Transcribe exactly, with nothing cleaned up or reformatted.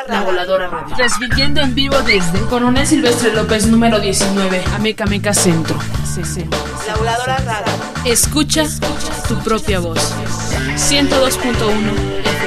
La Voladora Radio. Transmitiendo en vivo desde Coronel Silvestre López, número diecinueve, Ameca Meca Centro. La Voladora Radio. Escucha tu propia voz. ciento dos punto uno